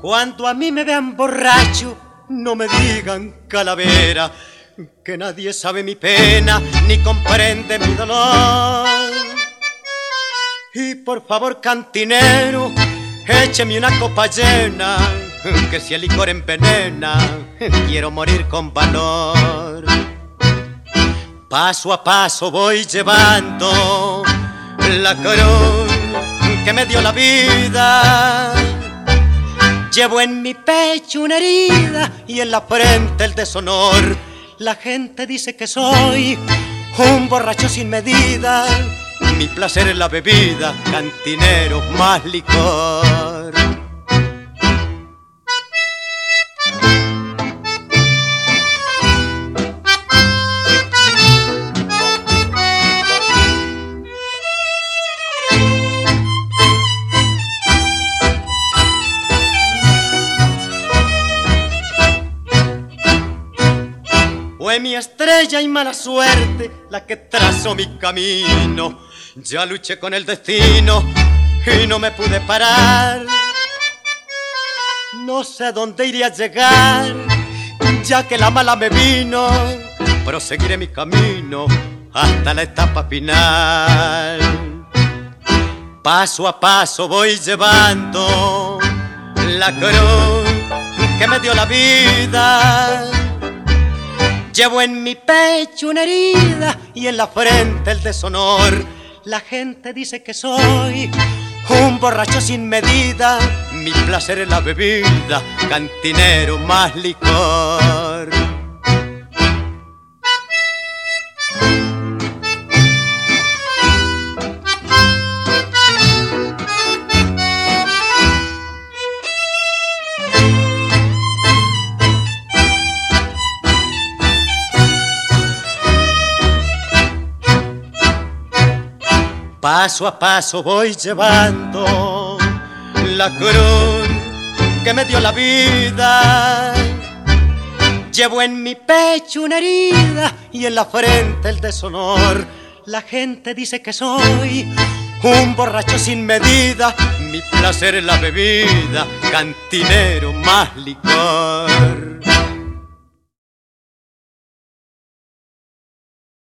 Cuando a mí me vean borracho, no me digan calavera, que nadie sabe mi pena ni comprende mi dolor. Y por favor, cantinero, écheme una copa llena, que si el licor envenena, quiero morir con valor. Paso a paso voy llevando la cruz que me dio la vida. Llevo en mi pecho una herida y en la frente el deshonor. La gente dice que soy un borracho sin medida. Mi placer es la bebida, cantinero, más licor. Fue mi estrella y mala suerte la que trazó mi camino. Ya luché con el destino y no me pude parar. No sé a dónde iré a llegar, ya que la mala me vino. Proseguiré mi camino hasta la etapa final. Paso a paso voy llevando la cruz que me dio la vida. Llevo en mi pecho una herida y en la frente el deshonor. La gente dice que soy un borracho sin medida. Mi placer es la bebida, cantinero, más licor. Paso a paso voy llevando la cruz que me dio la vida. Llevo en mi pecho una herida y en la frente el deshonor. La gente dice que soy un borracho sin medida. Mi placer es la bebida, cantinero, más licor.